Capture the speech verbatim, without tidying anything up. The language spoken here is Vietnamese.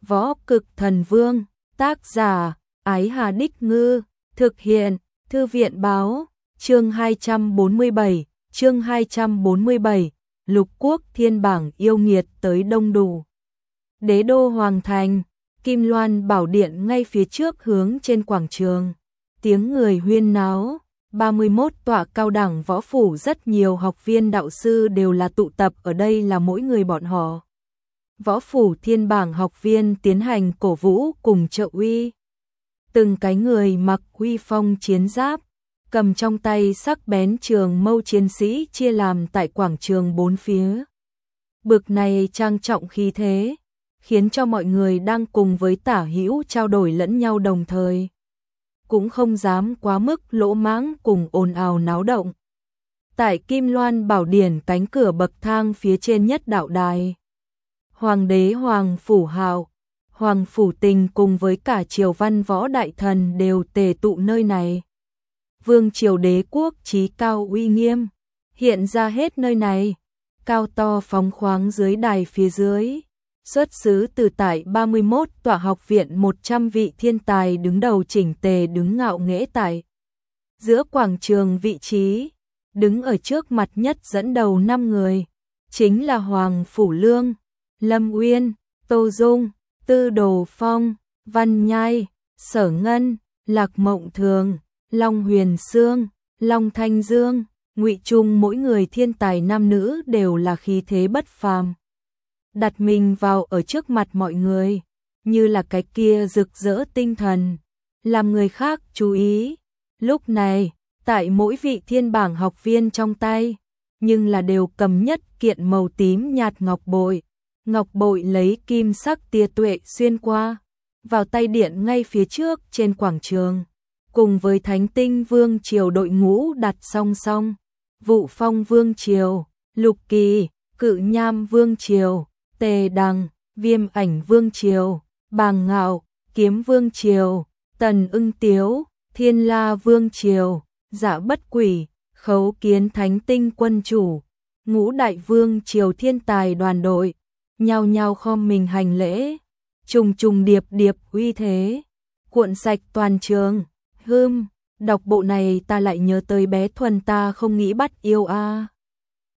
Võ Cực Thần Vương, tác giả, Ái Hà Đích Ngư, thực hiện, Thư viện Báo, chương hai trăm bốn mươi bảy, chương hai trăm bốn mươi bảy, Lục Quốc Thiên Bảng yêu nghiệt tới đông đủ. Đế đô Hoàng Thành, Kim Loan Bảo Điện ngay phía trước hướng trên quảng trường. Tiếng người huyên náo, ba mươi mốt tọa cao đẳng võ phủ rất nhiều học viên đạo sư đều là tụ tập ở đây là mỗi người bọn họ. Võ phủ Thiên Bảng học viên tiến hành cổ vũ cùng trợ uy. Từng cái người mặc uy phong chiến giáp, cầm trong tay sắc bén trường mâu chiến sĩ chia làm tại quảng trường bốn phía. Bực này trang trọng khí thế, khiến cho mọi người đang cùng với Tả Hữu trao đổi lẫn nhau đồng thời. Cũng không dám quá mức lỗ mãng cùng ồn ào náo động. Tại Kim Loan Bảo Điển cánh cửa bậc thang phía trên nhất đạo đài, Hoàng đế Hoàng Phủ Hạo, Hoàng Phủ Tình cùng với cả triều văn võ đại thần đều tề tụ nơi này. Vương triều đế quốc chí cao uy nghiêm, hiện ra hết nơi này, cao to phóng khoáng dưới đài phía dưới. Xuất xứ từ tại ba mươi mốt tọa học viện một trăm vị thiên tài đứng đầu chỉnh tề đứng ngạo nghễ tại giữa quảng trường vị trí, đứng ở trước mặt nhất dẫn đầu năm người, chính là Hoàng Phủ Lương, Lâm Uyên, Tô Dung, Tư Đồ Phong, Văn Nhai, Sở Ngân, Lạc Mộng Thường, Long Huyền Sương, Long Thanh Dương, Ngụy Trung, mỗi người thiên tài nam nữ đều là khí thế bất phàm. Đặt mình vào ở trước mặt mọi người, như là cái kia rực rỡ tinh thần, làm người khác chú ý. Lúc này, tại mỗi vị thiên bảng học viên trong tay, nhưng là đều cầm nhất kiện màu tím nhạt ngọc bội. Ngọc bội lấy kim sắc tia tuệ xuyên qua, vào tay điện ngay phía trước trên quảng trường, cùng với Thánh Tinh Vương triều đội ngũ đặt song song, Vụ Phong Vương triều, Lục Kỳ, Cự Nham Vương triều, Tề Đằng, Viêm Ảnh Vương triều, Bàng Ngạo, Kiếm Vương triều, Tần Ưng Tiếu, Thiên La Vương triều, Dạ Bất Quỷ, Khấu Kiến Thánh Tinh quân chủ, Ngũ Đại Vương triều thiên tài đoàn đội, nhao nhao khom mình hành lễ, trùng trùng điệp điệp uy thế, cuộn sạch toàn trường. Hừm, đọc bộ này ta lại nhớ tới bé Thuần ta không nghĩ bắt yêu a.